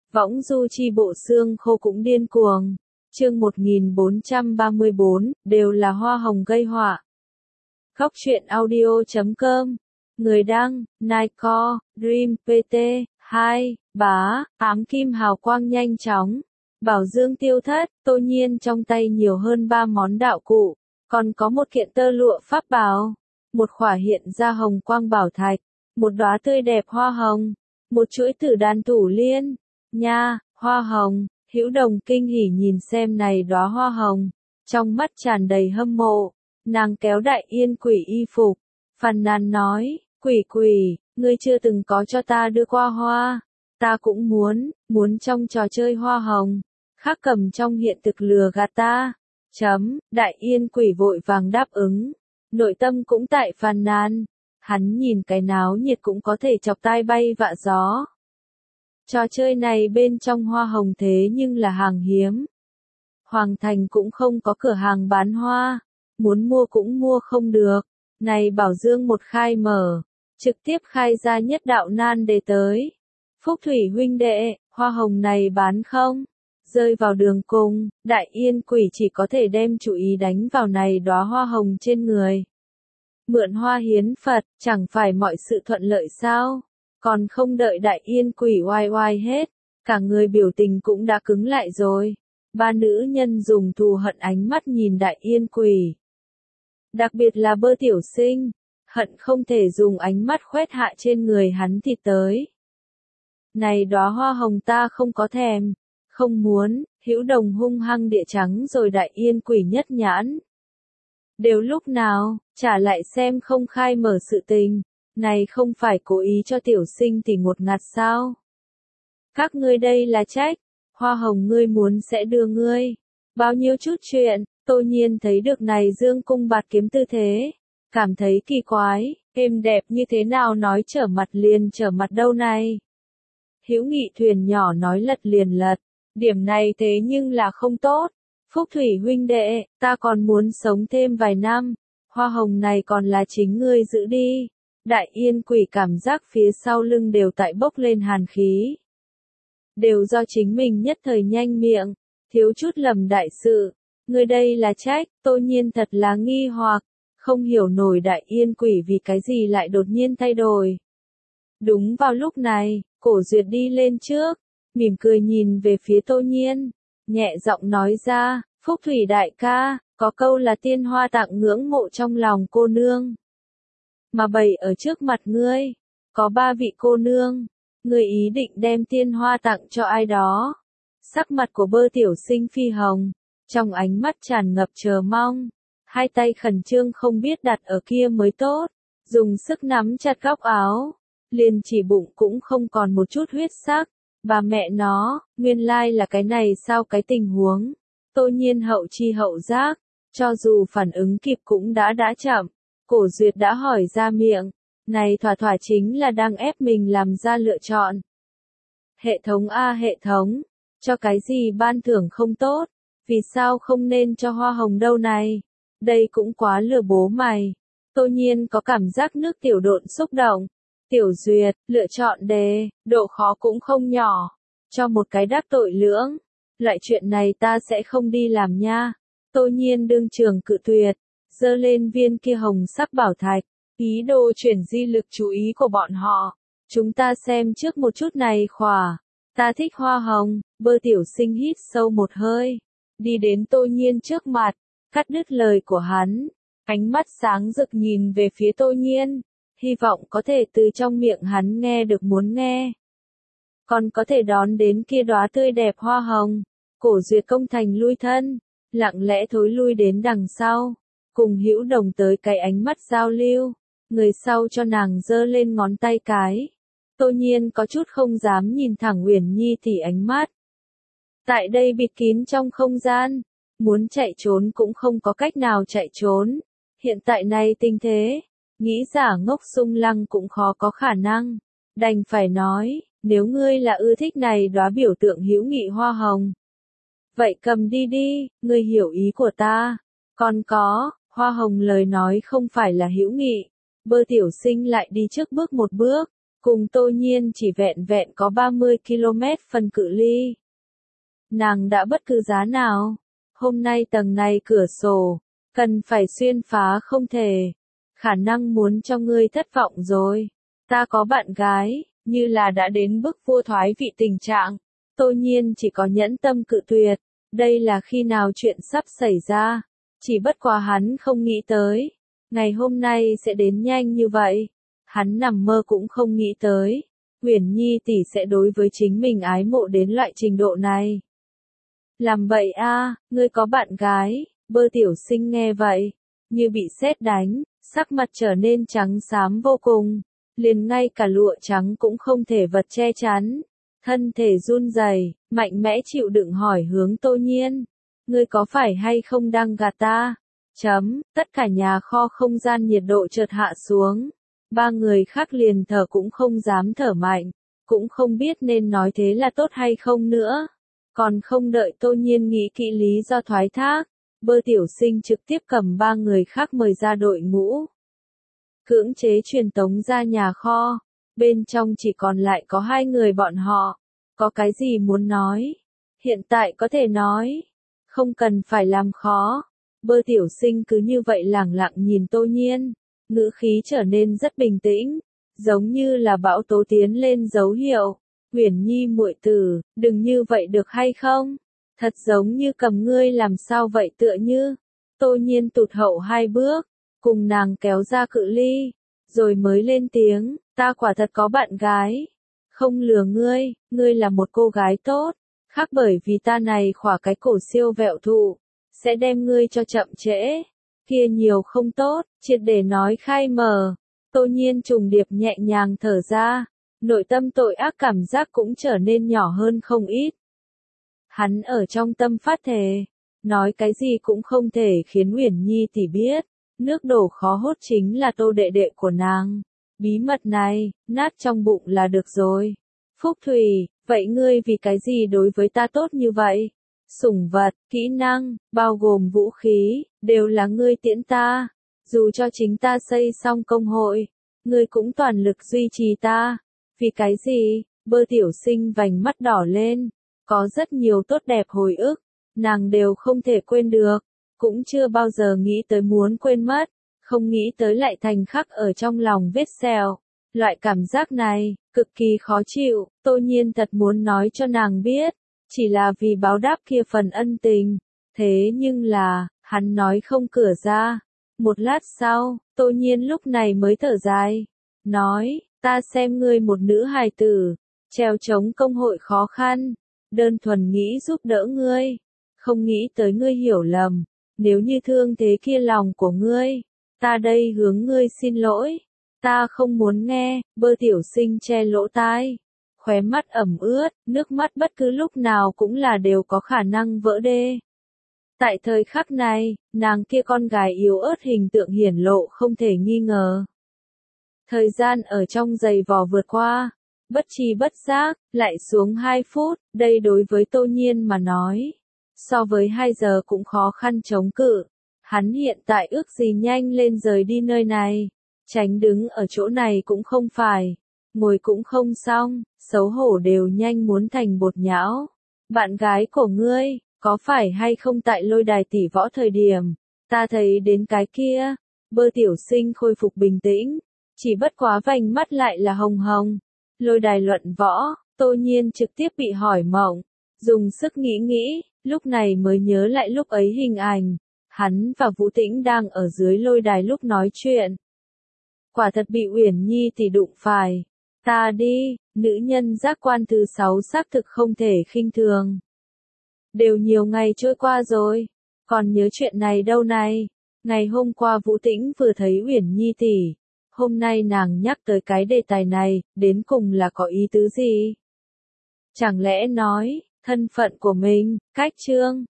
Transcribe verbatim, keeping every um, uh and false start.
Võng du chi bộ xương khô cũng điên cuồng. Chương một nghìn bốn trăm ba mươi bốn, đều là hoa hồng gây họa. Góc truyện audio chấm com. Người đăng, Nightcore, Dream, pê tê, hai, bá, ám kim hào quang nhanh chóng. Bảo dương tiêu thất, Tô Nhiên trong tay nhiều hơn ba món đạo cụ, còn có một kiện tơ lụa pháp bảo, một khỏa hiện ra hồng quang bảo thạch, một đóa tươi đẹp hoa hồng, một chuỗi tử đàn thủ liên. Nha, hoa hồng, Hữu Đồng kinh hỉ nhìn xem này đóa hoa hồng, trong mắt tràn đầy hâm mộ, nàng kéo Đại Yên Quỷ y phục, phàn nàn nói, quỷ quỷ, ngươi chưa từng có cho ta đưa qua hoa, ta cũng muốn, muốn trong trò chơi hoa hồng, khác cầm trong hiện thực lừa gạt ta. Chấm, Đại Yên Quỷ vội vàng đáp ứng, nội tâm cũng tại phàn nàn, hắn nhìn cái náo nhiệt cũng có thể chọc tai bay vạ gió. Trò chơi này bên trong hoa hồng thế nhưng là hàng hiếm. Hoàng thành cũng không có cửa hàng bán hoa, muốn mua cũng mua không được. Này bảo dương một khai mở, trực tiếp khai ra nhất đạo nan đề tới. Phúc Thủy huynh đệ, hoa hồng này bán không? Rơi vào đường cùng, Đại Yên Quỷ chỉ có thể đem chú ý đánh vào này đóa hoa hồng trên người. Mượn hoa hiến Phật, chẳng phải mọi sự thuận lợi sao? Còn không đợi Đại Yên Quỷ oai oai hết, cả người biểu tình cũng đã cứng lại rồi. Ba nữ nhân dùng thù hận ánh mắt nhìn Đại Yên Quỷ. Đặc biệt là Bơ Tiểu Sinh, hận không thể dùng ánh mắt khoét hạ trên người hắn thì tới. Này đóa hoa hồng ta không có thèm, không muốn, Hữu Đồng hung hăng địa trắng rồi Đại Yên Quỷ nhất nhãn. Đều lúc nào, trả lại xem không khai mở sự tình. Này không phải cố ý cho tiểu sinh thì ngột ngạt sao? Các ngươi đây là trách, hoa hồng ngươi muốn sẽ đưa ngươi. Bao nhiêu chút chuyện, Tô Nhiên thấy được này dương cung bạt kiếm tư thế. Cảm thấy kỳ quái, êm đẹp như thế nào nói trở mặt liền trở mặt đâu này. Hữu Nghị thuyền nhỏ nói lật liền lật, điểm này thế nhưng là không tốt. Phúc Thủy huynh đệ, ta còn muốn sống thêm vài năm, hoa hồng này còn là chính ngươi giữ đi. Đại Yên Quỷ cảm giác phía sau lưng đều tại bốc lên hàn khí. Đều do chính mình nhất thời nhanh miệng, thiếu chút lầm đại sự. Người đây là trách, Tô Nhiên thật là nghi hoặc, không hiểu nổi Đại Yên Quỷ vì cái gì lại đột nhiên thay đổi. Đúng vào lúc này, Cổ Duyệt đi lên trước, mỉm cười nhìn về phía Tô Nhiên, nhẹ giọng nói ra, Phúc Thủy đại ca, có câu là tiên hoa tặng ngưỡng mộ trong lòng cô nương. Mà bày ở trước mặt ngươi, có ba vị cô nương, ngươi ý định đem tiên hoa tặng cho ai đó. Sắc mặt của Bơ Tiểu Sinh phi hồng, trong ánh mắt tràn ngập chờ mong, hai tay khẩn trương không biết đặt ở kia mới tốt, dùng sức nắm chặt góc áo, liền chỉ bụng cũng không còn một chút huyết sắc. Bà mẹ nó, nguyên lai là cái này sao cái tình huống. Tô Nhiên hậu chi hậu giác, cho dù phản ứng kịp cũng đã đã chậm. Cổ Duyệt đã hỏi ra miệng, này thỏa thỏa chính là đang ép mình làm ra lựa chọn. Hệ thống a hệ thống, cho cái gì ban thưởng không tốt, vì sao không nên cho hoa hồng đâu này, đây cũng quá lừa bố mày. Tô Nhiên có cảm giác nước tiểu độn xúc động. Tiểu Duyệt, lựa chọn đề, độ khó cũng không nhỏ, cho một cái đắc tội lưỡng, loại chuyện này ta sẽ không đi làm nha. Tô Nhiên đương trường cự tuyệt. Giơ lên viên kia hồng sắc bảo thạch, ý đồ chuyển di lực chú ý của bọn họ. Chúng ta xem trước một chút này khỏa. Ta thích hoa hồng. Bơ Tiểu Sinh hít sâu một hơi, đi đến Tô Nhiên trước mặt, cắt đứt lời của hắn, ánh mắt sáng rực nhìn về phía Tô Nhiên, hy vọng có thể từ trong miệng hắn nghe được muốn nghe. Còn có thể đón đến kia đóa tươi đẹp hoa hồng. Cổ Duyệt công thành lui thân, lặng lẽ thối lui đến đằng sau. Cùng Hữu Đồng tới cái ánh mắt giao lưu, người sau cho nàng giơ lên ngón tay cái. Tô Nhiên có chút không dám nhìn thẳng Uyển Nhi thì ánh mắt. Tại đây bịt kín trong không gian, muốn chạy trốn cũng không có cách nào chạy trốn. Hiện tại này tình thế, nghĩ giả ngốc Sung Lăng cũng khó có khả năng. Đành phải nói, nếu ngươi là ưa thích này đóa biểu tượng hữu nghị hoa hồng, vậy cầm đi đi, ngươi hiểu ý của ta. Còn có, hoa hồng lời nói không phải là hữu nghị. Bơ Tiểu Sinh lại đi trước bước một bước, cùng Tô Nhiên chỉ vẹn vẹn có ba mươi ki lô mét phần cự ly. Nàng đã bất cứ giá nào, hôm nay tầng này cửa sổ, cần phải xuyên phá không thể. Khả năng muốn cho ngươi thất vọng rồi. Ta có bạn gái, như là đã đến bức vua thoái vị tình trạng. Tô Nhiên chỉ có nhẫn tâm cự tuyệt. Đây là khi nào chuyện sắp xảy ra. Chỉ bất quá hắn không nghĩ tới. Ngày hôm nay sẽ đến nhanh như vậy. Hắn nằm mơ cũng không nghĩ tới. Uyển Nhi tỷ sẽ đối với chính mình ái mộ đến loại trình độ này. Làm vậy a, ngươi có bạn gái. Bơ tiểu sinh nghe vậy, như bị sét đánh, sắc mặt trở nên trắng xám vô cùng, liền ngay cả lụa trắng cũng không thể vật che chắn, thân thể run rẩy, mạnh mẽ chịu đựng hỏi hướng Tô Nhiên, ngươi có phải hay không đang gạt ta? Chấm, tất cả nhà kho không gian nhiệt độ chợt hạ xuống, ba người khác liền thở cũng không dám thở mạnh, cũng không biết nên nói thế là tốt hay không nữa, còn không đợi Tô Nhiên nghĩ kỹ lý do thoái thác. Bơ tiểu sinh trực tiếp cầm ba người khác mời ra đội ngũ. Cưỡng chế truyền tống ra nhà kho. Bên trong chỉ còn lại có hai người bọn họ. Có cái gì muốn nói? Hiện tại có thể nói. Không cần phải làm khó. Bơ tiểu sinh cứ như vậy lẳng lặng nhìn Tô Nhiên. Ngữ khí trở nên rất bình tĩnh. Giống như là bão tố tiến lên dấu hiệu. Uyển Nhi muội tử, đừng như vậy được hay không? Thật giống như cầm ngươi làm sao vậy tựa như. Tô Nhiên tụt hậu hai bước, cùng nàng kéo ra cự ly, rồi mới lên tiếng, ta quả thật có bạn gái. Không lừa ngươi, ngươi là một cô gái tốt, khác bởi vì ta này khỏa cái cổ siêu vẹo thụ, sẽ đem ngươi cho chậm trễ. Kia nhiều không tốt, triệt để nói khai mở. Tô Nhiên trùng điệp nhẹ nhàng thở ra, nội tâm tội ác cảm giác cũng trở nên nhỏ hơn không ít. Hắn ở trong tâm phát thề, nói cái gì cũng không thể khiến Uyển Nhi tỷ biết, nước đổ khó hốt chính là Tô đệ đệ của nàng. Bí mật này, nát trong bụng là được rồi. Phúc Thủy, vậy ngươi vì cái gì đối với ta tốt như vậy? Sủng vật, kỹ năng, bao gồm vũ khí, đều là ngươi tiễn ta. Dù cho chính ta xây xong công hội, ngươi cũng toàn lực duy trì ta. Vì cái gì? Bơ tiểu sinh vành mắt đỏ lên. Có rất nhiều tốt đẹp hồi ức, nàng đều không thể quên được, cũng chưa bao giờ nghĩ tới muốn quên mất, không nghĩ tới lại thành khắc ở trong lòng vết sẹo. Loại cảm giác này, cực kỳ khó chịu, Tô Nhiên thật muốn nói cho nàng biết, chỉ là vì báo đáp kia phần ân tình. Thế nhưng là, hắn nói không cửa ra. Một lát sau, Tô Nhiên lúc này mới thở dài, nói, ta xem ngươi một nữ hài tử, treo chống công hội khó khăn. Đơn thuần nghĩ giúp đỡ ngươi, không nghĩ tới ngươi hiểu lầm, nếu như thương thế kia lòng của ngươi, ta đây hướng ngươi xin lỗi, ta không muốn nghe. Bơ tiểu sinh che lỗ tai, khóe mắt ẩm ướt, nước mắt bất cứ lúc nào cũng là đều có khả năng vỡ đê. Tại thời khắc này, nàng kia con gái yếu ớt hình tượng hiển lộ không thể nghi ngờ. Thời gian ở trong giày vò vượt qua. Bất chi bất giác, lại xuống hai phút, đây đối với Tô Nhiên mà nói. So với hai giờ cũng khó khăn chống cự. Hắn hiện tại ước gì nhanh lên rời đi nơi này. Tránh đứng ở chỗ này cũng không phải. Ngồi cũng không xong, xấu hổ đều nhanh muốn thành bột nhão. Bạn gái của ngươi, có phải hay không tại lôi đài tỷ võ thời điểm? Ta thấy đến cái kia. Bơ tiểu sinh khôi phục bình tĩnh. Chỉ bất quá vành mắt lại là hồng hồng. Lôi đài luận võ, Tô Nhiên trực tiếp bị hỏi mộng, dùng sức nghĩ nghĩ, lúc này mới nhớ lại lúc ấy hình ảnh, hắn và Vũ Tĩnh đang ở dưới lôi đài lúc nói chuyện. Quả thật bị Uyển Nhi tỷ đụng phải. Ta đi, nữ nhân giác quan thứ sáu xác thực không thể khinh thường. Đều nhiều ngày trôi qua rồi, còn nhớ chuyện này đâu này. Ngày hôm qua Vũ Tĩnh vừa thấy Uyển Nhi tỷ. Hôm nay nàng nhắc tới cái đề tài này, đến cùng là có ý tứ gì? Chẳng lẽ nói, thân phận của mình, cách trương,